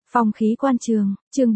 Phong khí quan trường, chương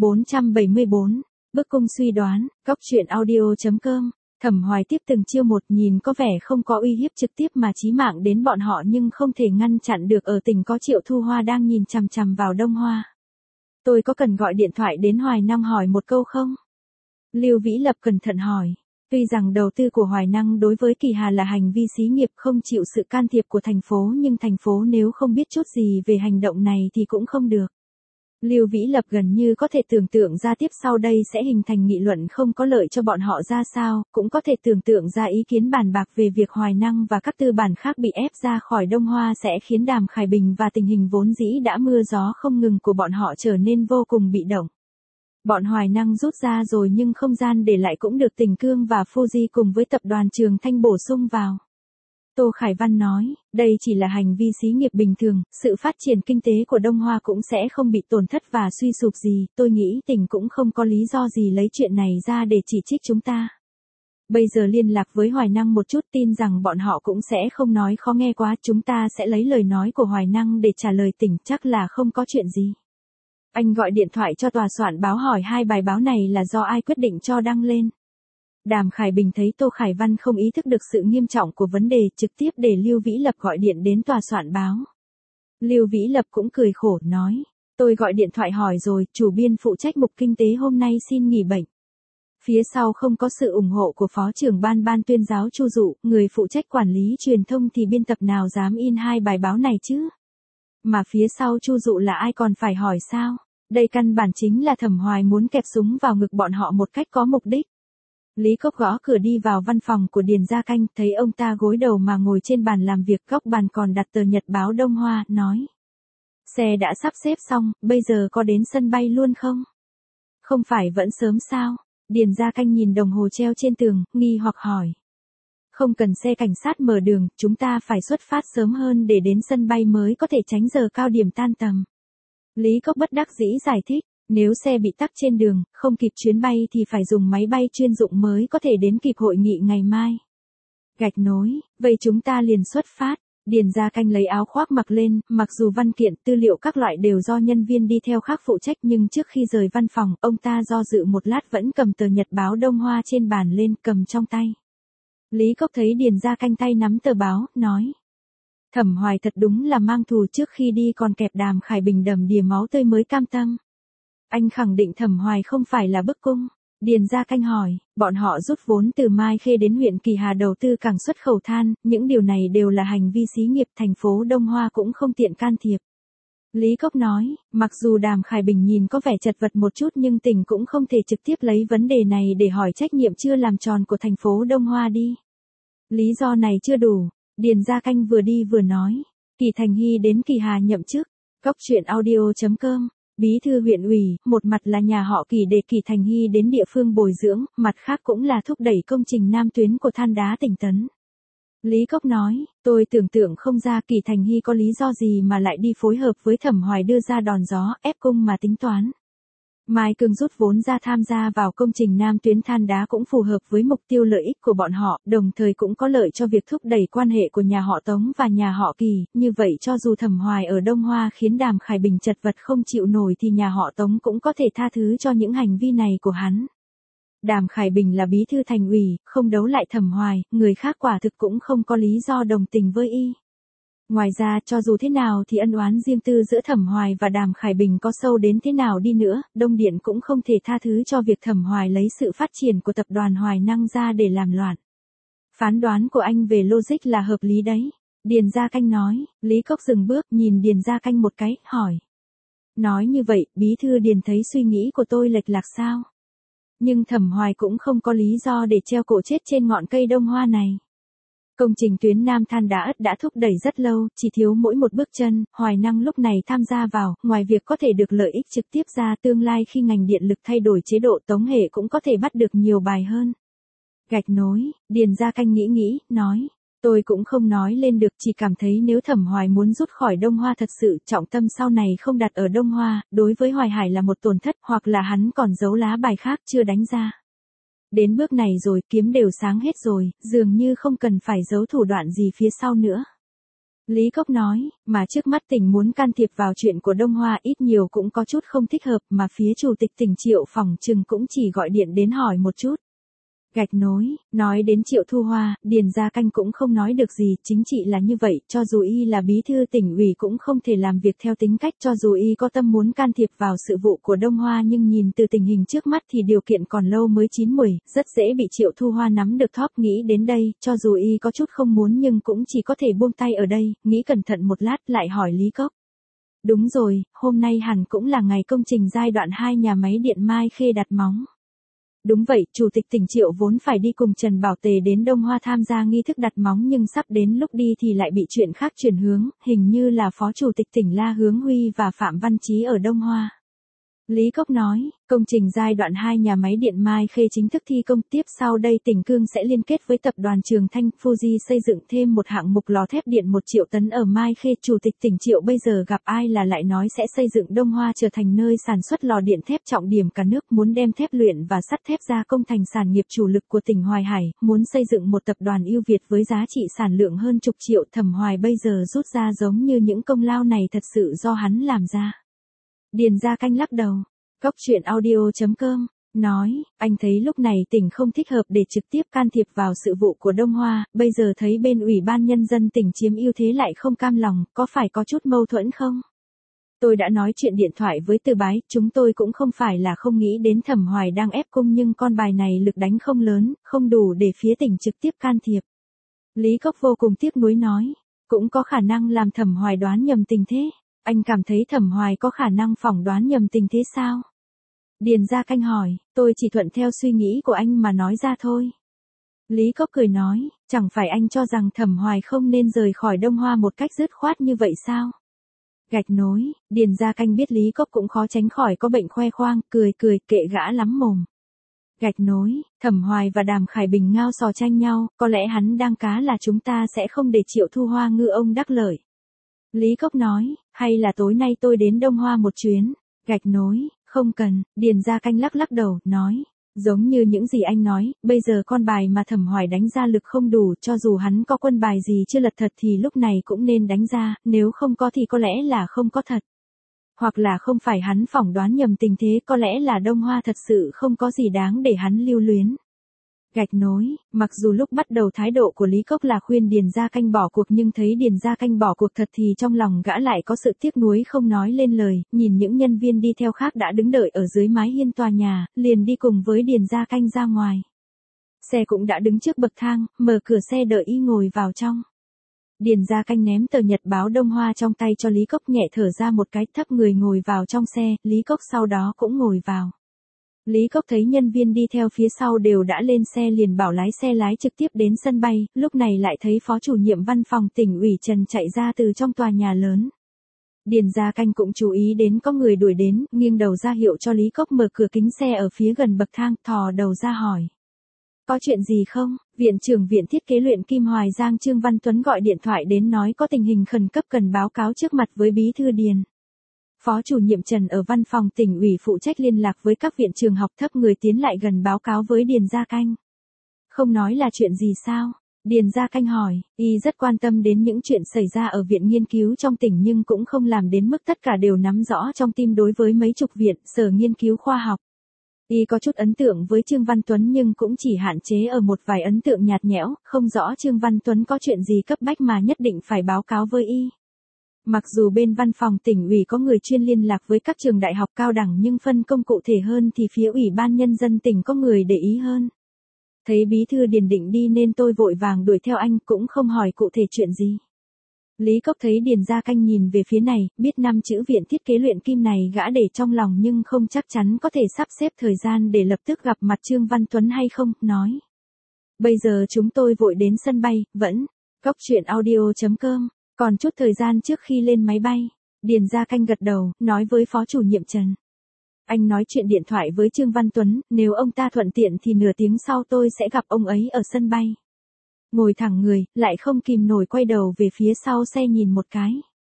474, bức cung suy đoán, góc truyện audio.com. Thẩm Hoài tiếp từng chiêu một, nhìn có vẻ không có uy hiếp trực tiếp mà chí mạng đến bọn họ, nhưng không thể ngăn chặn được. Ở tỉnh có Triệu Thu Hoa đang nhìn chằm chằm vào Đông Hoa. Tôi có cần gọi điện thoại đến Hoài Năng hỏi một câu không? Lưu Vĩ Lập cẩn thận hỏi. Tuy rằng đầu tư của Hoài Năng đối với Kỳ Hà là hành vi xí nghiệp không chịu sự can thiệp của thành phố, nhưng thành phố nếu không biết chút gì về hành động này thì cũng không được. Lưu Vĩ Lập gần như có thể tưởng tượng ra tiếp sau đây sẽ hình thành nghị luận không có lợi cho bọn họ ra sao, cũng có thể tưởng tượng ra ý kiến bàn bạc về việc Hoài Năng và các tư bản khác bị ép ra khỏi Đông Hoa sẽ khiến Đàm Khải Bình và tình hình vốn dĩ đã mưa gió không ngừng của bọn họ trở nên vô cùng bị động. Bọn Hoài Năng rút ra rồi nhưng không gian để lại cũng được Tỉnh Cương và Fuji cùng với tập đoàn Trường Thanh bổ sung vào. Tô Khải Văn nói, đây chỉ là hành vi xí nghiệp bình thường, sự phát triển kinh tế của Đông Hoa cũng sẽ không bị tổn thất và suy sụp gì, tôi nghĩ tỉnh cũng không có lý do gì lấy chuyện này ra để chỉ trích chúng ta. Bây giờ liên lạc với Hoài Năng một chút, tin rằng bọn họ cũng sẽ không nói khó nghe quá, chúng ta sẽ lấy lời nói của Hoài Năng để trả lời tỉnh, chắc là không có chuyện gì. Anh gọi điện thoại cho tòa soạn báo hỏi hai bài báo này là do ai quyết định cho đăng lên. Đàm Khải Bình thấy Tô Khải Văn không ý thức được sự nghiêm trọng của vấn đề, trực tiếp để Lưu Vĩ Lập gọi điện đến tòa soạn báo. Lưu Vĩ Lập cũng cười khổ, nói, tôi gọi điện thoại hỏi rồi, chủ biên phụ trách mục kinh tế hôm nay xin nghỉ bệnh. Phía sau không có sự ủng hộ của Phó trưởng ban tuyên giáo Chu Dụ, người phụ trách quản lý truyền thông, thì biên tập nào dám in hai bài báo này chứ? Mà phía sau Chu Dụ là ai còn phải hỏi sao? Đây căn bản chính là Thẩm Hoài muốn kẹp súng vào ngực bọn họ một cách có mục đích. Lý Cốc gõ cửa đi vào văn phòng của Điền Gia Canh, thấy ông ta gối đầu mà ngồi trên bàn làm việc, góc bàn còn đặt tờ nhật báo Đông Hoa, nói. Xe đã sắp xếp xong, bây giờ có đến sân bay luôn không? Không phải vẫn sớm sao? Điền Gia Canh nhìn đồng hồ treo trên tường, nghi hoặc hỏi. Không cần xe cảnh sát mở đường, chúng ta phải xuất phát sớm hơn để đến sân bay mới có thể tránh giờ cao điểm tan tầm. Lý Cốc bất đắc dĩ giải thích. Nếu xe bị tắc trên đường, không kịp chuyến bay thì phải dùng máy bay chuyên dụng mới có thể đến kịp hội nghị ngày mai. Gạch nối, vậy chúng ta liền xuất phát. Điền Gia Canh lấy áo khoác mặc lên, mặc dù văn kiện, tư liệu các loại đều do nhân viên đi theo khác phụ trách, nhưng trước khi rời văn phòng, ông ta do dự một lát vẫn cầm tờ nhật báo Đông Hoa trên bàn lên, cầm trong tay. Lý Cốc thấy Điền Gia Canh tay nắm tờ báo, nói. Thẩm Hoài thật đúng là mang thù, trước khi đi còn kẹp Đàm Khải Bình đầm đìa máu tươi mới cam tâm. Anh khẳng định Thẩm Hoài không phải là bức cung. Điền Gia Canh hỏi, bọn họ rút vốn từ Mai Khê đến huyện Kỳ Hà đầu tư cảng xuất khẩu than, những điều này đều là hành vi xí nghiệp, thành phố Đông Hoa cũng không tiện can thiệp. Lý Cốc nói, mặc dù Đàm Khải Bình nhìn có vẻ chật vật một chút nhưng tỉnh cũng không thể trực tiếp lấy vấn đề này để hỏi trách nhiệm chưa làm tròn của thành phố Đông Hoa đi. Lý do này chưa đủ, Điền Gia Canh vừa đi vừa nói, Kỳ Thành Hy đến Kỳ Hà nhậm chức, góc truyện audio.com. Bí thư huyện ủy, một mặt là nhà họ Kỳ để Kỳ Thành Hy đến địa phương bồi dưỡng, mặt khác cũng là thúc đẩy công trình nam tuyến của than đá tỉnh Tấn. Lý Cốc nói, tôi tưởng tượng không ra Kỳ Thành Hy có lý do gì mà lại đi phối hợp với Thẩm Hoài đưa ra đòn gió, ép cung mà tính toán. Mai Cương rút vốn ra tham gia vào công trình nam tuyến than đá cũng phù hợp với mục tiêu lợi ích của bọn họ, đồng thời cũng có lợi cho việc thúc đẩy quan hệ của nhà họ Tống và nhà họ Kỳ, như vậy cho dù Thẩm Hoài ở Đông Hoa khiến Đàm Khải Bình chật vật không chịu nổi thì nhà họ Tống cũng có thể tha thứ cho những hành vi này của hắn. Đàm Khải Bình là bí thư thành ủy, không đấu lại Thẩm Hoài, người khác quả thực cũng không có lý do đồng tình với y. Ngoài ra, cho dù thế nào thì ân oán riêng tư giữa Thẩm Hoài và Đàm Khải Bình có sâu đến thế nào đi nữa, Đông Điện cũng không thể tha thứ cho việc Thẩm Hoài lấy sự phát triển của tập đoàn Hoài Năng ra để làm loạn. Phán đoán của anh về logic là hợp lý đấy. Điền Gia Canh nói, Lý Cốc dừng bước nhìn Điền Gia Canh một cái, hỏi. Nói như vậy, bí thư Điền thấy suy nghĩ của tôi lệch lạc sao? Nhưng Thẩm Hoài cũng không có lý do để treo cổ chết trên ngọn cây Đông Hoa này. Công trình tuyến Nam than đá đã thúc đẩy rất lâu, chỉ thiếu mỗi một bước chân, Hoài Năng lúc này tham gia vào, ngoài việc có thể được lợi ích trực tiếp ra, tương lai khi ngành điện lực thay đổi chế độ Tống hệ cũng có thể bắt được nhiều bài hơn. Gạch nối, Điền Gia Canh nghĩ, nói, tôi cũng không nói lên được, chỉ cảm thấy nếu Thẩm Hoài muốn rút khỏi Đông Hoa thật sự, trọng tâm sau này không đặt ở Đông Hoa, đối với Hoài Hải là một tổn thất, hoặc là hắn còn giấu lá bài khác chưa đánh ra. Đến bước này rồi, kiếm đều sáng hết rồi, dường như không cần phải giấu thủ đoạn gì phía sau nữa. Lý Cốc nói, mà trước mắt tỉnh muốn can thiệp vào chuyện của Đông Hoa ít nhiều cũng có chút không thích hợp mà phía chủ tịch tỉnh Triệu phỏng chừng cũng chỉ gọi điện đến hỏi một chút. Gạch nối, nói đến Triệu Thu Hoa, Điền Gia Canh cũng không nói được gì, chính trị là như vậy, cho dù y là bí thư tỉnh ủy cũng không thể làm việc theo tính cách, cho dù y có tâm muốn can thiệp vào sự vụ của Đông Hoa nhưng nhìn từ tình hình trước mắt thì điều kiện còn lâu mới chín mùi, rất dễ bị Triệu Thu Hoa nắm được thóp. Nghĩ đến đây, cho dù y có chút không muốn nhưng cũng chỉ có thể buông tay ở đây, nghĩ cẩn thận một lát lại hỏi Lý Cốc. Đúng rồi, hôm nay hẳn cũng là ngày công trình giai đoạn 2 nhà máy điện Mai Khê đặt móng. Đúng vậy, Chủ tịch tỉnh Triệu vốn phải đi cùng Trần Bảo Tề đến Đông Hoa tham gia nghi thức đặt móng nhưng sắp đến lúc đi thì lại bị chuyện khác chuyển hướng, hình như là Phó Chủ tịch tỉnh La Hướng Huy và Phạm Văn Chí ở Đông Hoa. Lý Cốc nói, công trình giai đoạn 2 nhà máy điện Mai Khê chính thức thi công, tiếp sau đây tỉnh Cương sẽ liên kết với tập đoàn Trường Thanh, Fuji xây dựng thêm một hạng mục lò thép điện 1 triệu tấn ở Mai Khê. Chủ tịch tỉnh Triệu bây giờ gặp ai là lại nói sẽ xây dựng Đông Hoa trở thành nơi sản xuất lò điện thép trọng điểm cả nước, muốn đem thép luyện và sắt thép gia công thành sản nghiệp chủ lực của tỉnh Hoài Hải, muốn xây dựng một tập đoàn ưu việt với giá trị sản lượng hơn chục triệu. Thẩm Hoài bây giờ rút ra giống như những công lao này thật sự do hắn làm ra. Điền Gia Canh lắc đầu. Góc chuyện audio.com nói, anh thấy lúc này tỉnh không thích hợp để trực tiếp can thiệp vào sự vụ của Đông Hoa, bây giờ thấy bên Ủy ban Nhân dân tỉnh chiếm ưu thế lại không cam lòng, có phải có chút mâu thuẫn không? Tôi đã nói chuyện điện thoại với Từ Bái, chúng tôi cũng không phải là không nghĩ đến Thẩm Hoài đang ép cung nhưng con bài này lực đánh không lớn, không đủ để phía tỉnh trực tiếp can thiệp. Lý Cốc vô cùng tiếc nuối nói, cũng có khả năng làm Thẩm Hoài đoán nhầm tình thế. Anh cảm thấy Thẩm Hoài có khả năng phỏng đoán nhầm tình thế sao? Điền Gia Canh hỏi, tôi chỉ thuận theo suy nghĩ của anh mà nói ra thôi. Lý Cốc cười nói, chẳng phải anh cho rằng Thẩm Hoài không nên rời khỏi Đông Hoa một cách dứt khoát như vậy sao? Gạch nối, Điền Gia Canh biết Lý Cốc cũng khó tránh khỏi có bệnh khoe khoang, cười kệ gã lắm mồm. Gạch nối, Thẩm Hoài và Đàm Khải Bình ngao sò tranh nhau, có lẽ hắn đang cá là chúng ta sẽ không để Triệu Thu Hoa ngư ông đắc lợi. Lý Cốc nói, hay là tối nay tôi đến Đông Hoa một chuyến, gạch nối, không cần, Điền Gia Canh lắc đầu, nói, giống như những gì anh nói, bây giờ con bài mà Thẩm Hoài đánh ra lực không đủ, cho dù hắn có quân bài gì chưa lật thật thì lúc này cũng nên đánh ra, nếu không có thì có lẽ là không có thật. Hoặc là không phải hắn phỏng đoán nhầm tình thế, có lẽ là Đông Hoa thật sự không có gì đáng để hắn lưu luyến. Gạch nối, mặc dù lúc bắt đầu thái độ của Lý Cốc là khuyên Điền Gia Canh bỏ cuộc nhưng thấy Điền Gia Canh bỏ cuộc thật thì trong lòng gã lại có sự tiếc nuối không nói lên lời, nhìn những nhân viên đi theo khác đã đứng đợi ở dưới mái hiên tòa nhà, liền đi cùng với Điền Gia Canh ra ngoài. Xe cũng đã đứng trước bậc thang, mở cửa xe đợi y ngồi vào trong. Điền Gia Canh ném tờ nhật báo Đông Hoa trong tay cho Lý Cốc, nhẹ thở ra một cái, thấp người ngồi vào trong xe, Lý Cốc sau đó cũng ngồi vào. Lý Cốc thấy nhân viên đi theo phía sau đều đã lên xe liền bảo lái xe lái trực tiếp đến sân bay, lúc này lại thấy Phó Chủ nhiệm Văn phòng Tỉnh ủy Trần chạy ra từ trong tòa nhà lớn. Điền Gia Canh cũng chú ý đến có người đuổi đến, nghiêng đầu ra hiệu cho Lý Cốc mở cửa kính xe ở phía gần bậc thang, thò đầu ra hỏi. Có chuyện gì không? Viện trưởng Viện Thiết kế Luyện Kim Hoài Giang Trương Văn Tuấn gọi điện thoại đến nói có tình hình khẩn cấp cần báo cáo trước mặt với Bí thư Điền. Phó Chủ nhiệm Trần ở văn phòng tỉnh ủy phụ trách liên lạc với các viện trường học, thấp người tiến lại gần báo cáo với Điền Gia Canh. Không nói là chuyện gì sao? Điền Gia Canh hỏi, y rất quan tâm đến những chuyện xảy ra ở viện nghiên cứu trong tỉnh nhưng cũng không làm đến mức tất cả đều nắm rõ trong tim đối với mấy chục viện, sở nghiên cứu khoa học. Y có chút ấn tượng với Trương Văn Tuấn nhưng cũng chỉ hạn chế ở một vài ấn tượng nhạt nhẽo, không rõ Trương Văn Tuấn có chuyện gì cấp bách mà nhất định phải báo cáo với y. Mặc dù bên văn phòng tỉnh ủy có người chuyên liên lạc với các trường đại học cao đẳng nhưng phân công cụ thể hơn thì phía Ủy ban Nhân dân tỉnh có người để ý hơn. Thấy Bí thư Điền định đi nên tôi vội vàng đuổi theo anh, cũng không hỏi cụ thể chuyện gì. Lý Cốc thấy Điền Gia Canh nhìn về phía này, biết 5 chữ Viện Thiết kế Luyện Kim này gã để trong lòng nhưng không chắc chắn có thể sắp xếp thời gian để lập tức gặp mặt Trương Văn Tuấn hay không, nói. Bây giờ chúng tôi vội đến sân bay, vẫn. Góc chuyện audio.com. Còn chút thời gian trước khi lên máy bay, Điền Gia Canh gật đầu, nói với Phó Chủ nhiệm Trần. Anh nói chuyện điện thoại với Trương Văn Tuấn, nếu ông ta thuận tiện thì nửa tiếng sau tôi sẽ gặp ông ấy ở sân bay. Ngồi thẳng người, lại không kìm nổi quay đầu về phía sau xe nhìn một cái.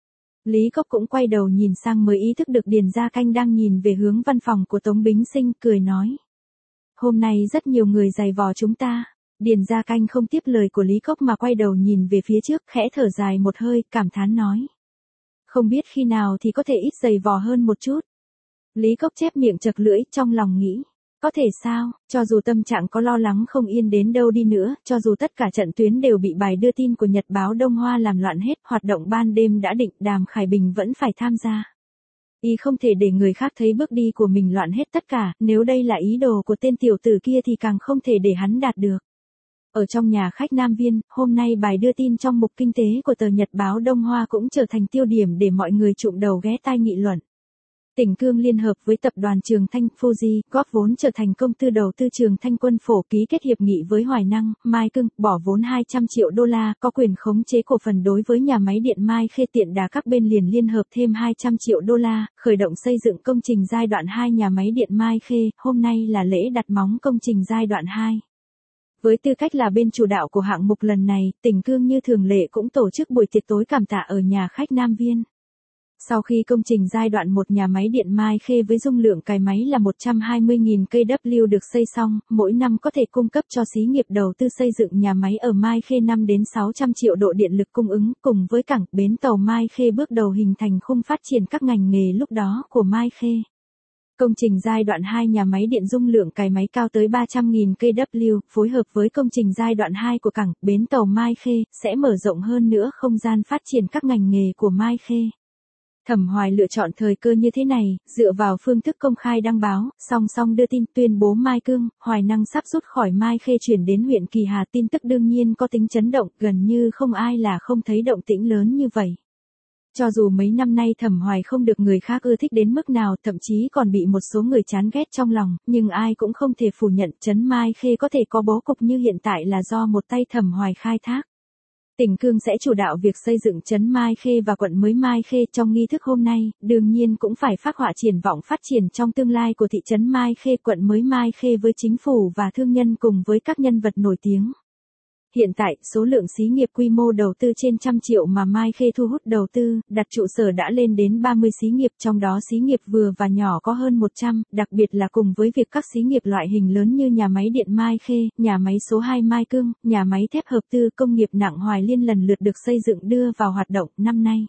Lý Cốc cũng quay đầu nhìn sang mới ý thức được Điền Gia Canh đang nhìn về hướng văn phòng của Tống Bính Sinh, cười nói. Hôm nay rất nhiều người giày vò chúng ta. Điền Gia Canh không tiếp lời của Lý Cốc mà quay đầu nhìn về phía trước, khẽ thở dài một hơi, cảm thán nói. Không biết khi nào thì có thể ít dày vò hơn một chút. Lý Cốc chép miệng chật lưỡi, trong lòng nghĩ. Có thể sao, cho dù tâm trạng có lo lắng không yên đến đâu đi nữa, cho dù tất cả trận tuyến đều bị bài đưa tin của Nhật báo Đông Hoa làm loạn hết, hoạt động ban đêm đã định, Đàm Khải Bình vẫn phải tham gia. Y không thể để người khác thấy bước đi của mình loạn hết tất cả, nếu đây là ý đồ của tên tiểu tử kia thì càng không thể để hắn đạt được. Ở trong nhà khách Nam Viên, hôm nay bài đưa tin trong mục kinh tế của tờ Nhật báo Đông Hoa cũng trở thành tiêu điểm để mọi người trụm đầu ghé tai nghị luận. Tỉnh Cương liên hợp với tập đoàn Trường Thanh, Fuji, góp vốn trở thành công ty đầu tư Trường Thanh Quân Phổ, ký kết hiệp nghị với Hoài Năng, Mai Cưng, bỏ vốn 200 triệu đô la, có quyền khống chế cổ phần đối với nhà máy điện Mai Khê. Tiện đà các bên liền liên hợp thêm 200 triệu đô la, khởi động xây dựng công trình giai đoạn 2 nhà máy điện Mai Khê. Hôm nay là lễ đặt móng công trình giai đoạn 2. Với tư cách là bên chủ đạo của hạng mục lần này, Tỉnh Cương như thường lệ cũng tổ chức buổi tiệc tối cảm tạ ở nhà khách Nam Viên. Sau khi công trình giai đoạn 1 nhà máy điện Mai Khê với dung lượng cài máy là 120.000 kW được xây xong, mỗi năm có thể cung cấp cho xí nghiệp đầu tư xây dựng nhà máy ở Mai Khê 5 đến 600 triệu độ điện lực cung ứng, cùng với cảng bến tàu Mai Khê bước đầu hình thành khung phát triển các ngành nghề lúc đó của Mai Khê. Công trình giai đoạn 2 nhà máy điện dung lượng cài máy cao tới 300.000 kW, phối hợp với công trình giai đoạn 2 của cảng bến tàu Mai Khê, sẽ mở rộng hơn nữa không gian phát triển các ngành nghề của Mai Khê. Thẩm Hoài lựa chọn thời cơ như thế này, dựa vào phương thức công khai đăng báo, song song đưa tin tuyên bố Mai Cương, Hoài Năng sắp rút khỏi Mai Khê chuyển đến huyện Kỳ Hà. Tin tức đương nhiên có tính chấn động, gần như không ai là không thấy động tĩnh lớn như vậy. Cho dù mấy năm nay Thẩm Hoài không được người khác ưa thích đến mức nào, thậm chí còn bị một số người chán ghét trong lòng, nhưng ai cũng không thể phủ nhận trấn Mai Khê có thể có bố cục như hiện tại là do một tay Thẩm Hoài khai thác. Tỉnh Cương sẽ chủ đạo việc xây dựng trấn Mai Khê và quận mới Mai Khê. Trong nghi thức hôm nay, đương nhiên cũng phải phác họa triển vọng phát triển trong tương lai của thị trấn Mai Khê, quận mới Mai Khê với chính phủ và thương nhân cùng với các nhân vật nổi tiếng. Hiện tại, số lượng xí nghiệp quy mô đầu tư trên 100 triệu mà Mai Khê thu hút đầu tư, đặt trụ sở đã lên đến 30 xí nghiệp, trong đó xí nghiệp vừa và nhỏ có hơn 100, đặc biệt là cùng với việc các xí nghiệp loại hình lớn như nhà máy điện Mai Khê, nhà máy số 2 Mai Cương, nhà máy thép hợp tư công nghiệp nặng Hoài Liên lần lượt được xây dựng đưa vào hoạt động năm nay.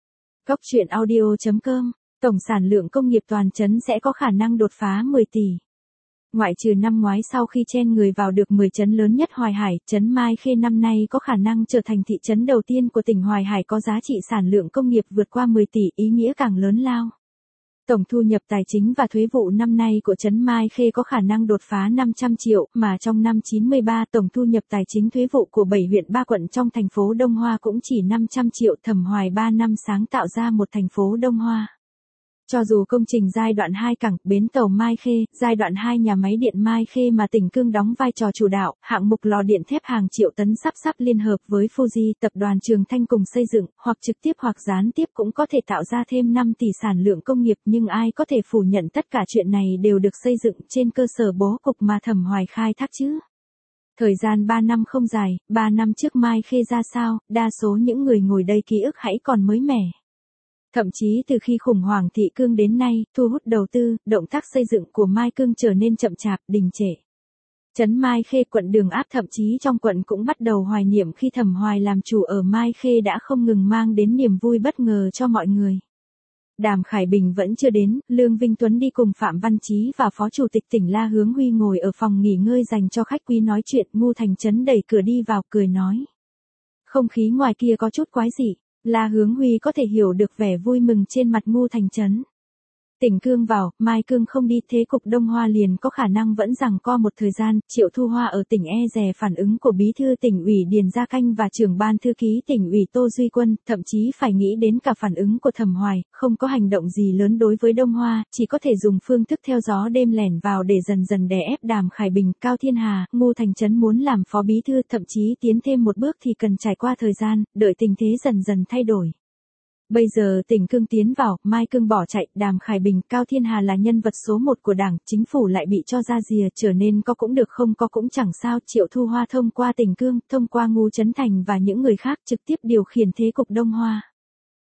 Góc truyện audio.com, tổng sản lượng công nghiệp toàn trấn sẽ có khả năng đột phá 10 tỷ. Ngoại trừ năm ngoái sau khi chen người vào được 10 trấn lớn nhất Hoài Hải, trấn Mai Khê năm nay có khả năng trở thành thị trấn đầu tiên của tỉnh Hoài Hải có giá trị sản lượng công nghiệp vượt qua 10 tỷ, ý nghĩa càng lớn lao. Tổng thu nhập tài chính và thuế vụ năm nay của trấn Mai Khê có khả năng đột phá 500 triệu, mà trong năm 93 tổng thu nhập tài chính thuế vụ của 7 huyện 3 quận trong thành phố Đông Hoa cũng chỉ 500 triệu. Thẩm Hoài 3 năm sáng tạo ra một thành phố Đông Hoa. Cho dù công trình giai đoạn 2 cảng bến tàu Mai Khê, giai đoạn 2 nhà máy điện Mai Khê mà tỉnh Cương đóng vai trò chủ đạo, hạng mục lò điện thép hàng triệu tấn sắp liên hợp với Fuji, tập đoàn Trường Thanh cùng xây dựng, hoặc trực tiếp hoặc gián tiếp cũng có thể tạo ra thêm 5 tỷ sản lượng công nghiệp, nhưng ai có thể phủ nhận tất cả chuyện này đều được xây dựng trên cơ sở bố cục mà Thẩm Hoài khai thác chứ. Thời gian 3 năm không dài, 3 năm trước Mai Khê ra sao, đa số những người ngồi đây ký ức hãy còn mới mẻ. Thậm chí từ khi khủng hoảng thị Cương đến nay, thu hút đầu tư, động tác xây dựng của Mai Cương trở nên chậm chạp, đình trệ. Trấn Mai Khê, quận Đường Áp, thậm chí trong quận cũng bắt đầu hoài niệm khi Thẩm Hoài làm chủ ở Mai Khê đã không ngừng mang đến niềm vui bất ngờ cho mọi người. Đàm Khải Bình vẫn chưa đến, Lương Vinh Tuấn đi cùng Phạm Văn Chí và Phó Chủ tịch tỉnh La Hướng Huy ngồi ở phòng nghỉ ngơi dành cho khách quý nói chuyện. Ngu Thành Trấn đẩy cửa đi vào, cười nói. Không khí ngoài kia có chút quái dị. La Hướng Huy có thể hiểu được vẻ vui mừng trên mặt Ngu Thành Trấn. Tỉnh Cương vào, Mai Cương không đi, thế cục Đông Hoa liền có khả năng vẫn giằng co một thời gian. Triệu Thu Hoa ở tỉnh e dè phản ứng của Bí thư tỉnh ủy Điền Gia Canh và trưởng ban thư ký tỉnh ủy Tô Duy Quân, thậm chí phải nghĩ đến cả phản ứng của Thẩm Hoài, không có hành động gì lớn đối với Đông Hoa, chỉ có thể dùng phương thức theo gió đêm lẻn vào để dần dần đè ép Đàm Khải Bình, Cao Thiên Hà. Ngu Thành Trấn muốn làm phó bí thư, thậm chí tiến thêm một bước thì cần trải qua thời gian, đợi tình thế dần dần thay đổi. Bây giờ tỉnh Cương tiến vào, Mai Cương bỏ chạy, Đàm Khải Bình, Cao Thiên Hà là nhân vật số 1 của đảng, chính phủ lại bị cho ra rìa, trở nên có cũng được không có cũng chẳng sao. Triệu Thu Hoa thông qua tỉnh Cương, thông qua Ngu Trấn Thành và những người khác trực tiếp điều khiển thế cục Đông Hoa.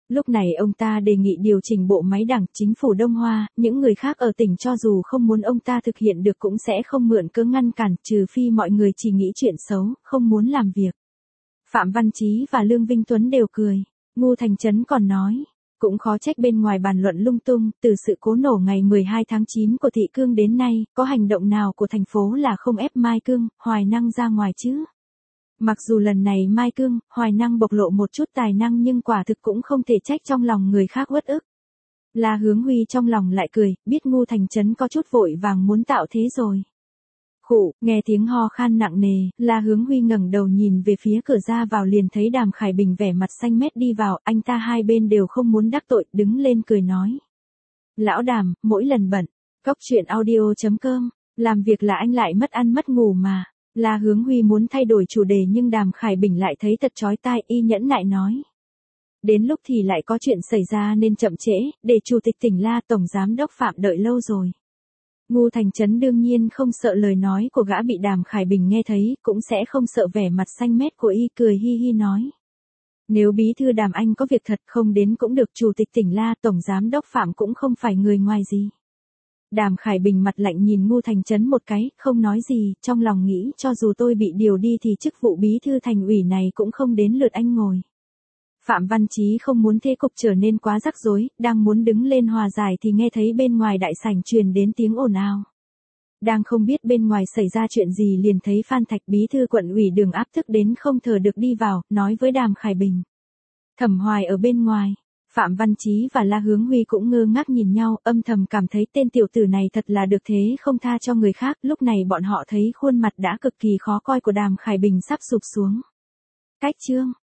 Lúc này ông ta đề nghị điều chỉnh bộ máy đảng chính phủ Đông Hoa, những người khác ở tỉnh cho dù không muốn ông ta thực hiện được cũng sẽ không mượn cớ ngăn cản, trừ phi mọi người chỉ nghĩ chuyện xấu, không muốn làm việc. Phạm Văn Chí và Lương Vinh Tuấn đều cười. Ngô Thành Chấn còn nói, cũng khó trách bên ngoài bàn luận lung tung, từ sự cố nổ ngày 12 tháng 9 của Thị Cương đến nay, có hành động nào của thành phố là không ép Mai Cương, Hoài Năng ra ngoài chứ? Mặc dù lần này Mai Cương, Hoài Năng bộc lộ một chút tài năng nhưng quả thực cũng không thể trách trong lòng người khác uất ức. La Hướng Huy trong lòng lại cười, biết Ngô Thành Chấn có chút vội vàng muốn tạo thế rồi. Khụ, nghe tiếng ho khan nặng nề, La Hướng Huy ngẩng đầu nhìn về phía cửa ra vào liền thấy Đàm Khải Bình vẻ mặt xanh mét đi vào, anh ta hai bên đều không muốn đắc tội, đứng lên cười nói. Lão Đàm, mỗi lần bận, cóc truyện audio.com, làm việc là anh lại mất ăn mất ngủ mà. La Hướng Huy muốn thay đổi chủ đề nhưng Đàm Khải Bình lại thấy thật chói tai, y nhẫn nại nói. Đến lúc thì lại có chuyện xảy ra nên chậm trễ, để Chủ tịch tỉnh La Tổng Giám đốc Phạm đợi lâu rồi. Ngô Thành Chấn đương nhiên không sợ lời nói của gã bị Đàm Khải Bình nghe thấy, cũng sẽ không sợ vẻ mặt xanh mét của y, cười hi hi nói. Nếu bí thư Đàm anh có việc thật không đến cũng được, Chủ tịch tỉnh La Tổng Giám đốc Phạm cũng không phải người ngoài gì. Đàm Khải Bình mặt lạnh nhìn Ngô Thành Chấn một cái, không nói gì, trong lòng nghĩ cho dù tôi bị điều đi thì chức vụ bí thư thành ủy này cũng không đến lượt anh ngồi. Phạm Văn Chí không muốn thế cục trở nên quá rắc rối, đang muốn đứng lên hòa giải thì nghe thấy bên ngoài đại sảnh truyền đến tiếng ồn ào. Đang không biết bên ngoài xảy ra chuyện gì liền thấy Phan Thạch bí thư quận ủy Đường áp thức đến không thở được đi vào, nói với Đàm Khải Bình. Thẩm Hoài ở bên ngoài, Phạm Văn Chí và La Hướng Huy cũng ngơ ngác nhìn nhau, âm thầm cảm thấy tên tiểu tử này thật là được thế không tha cho người khác, lúc này bọn họ thấy khuôn mặt đã cực kỳ khó coi của Đàm Khải Bình sắp sụp xuống. Cách chương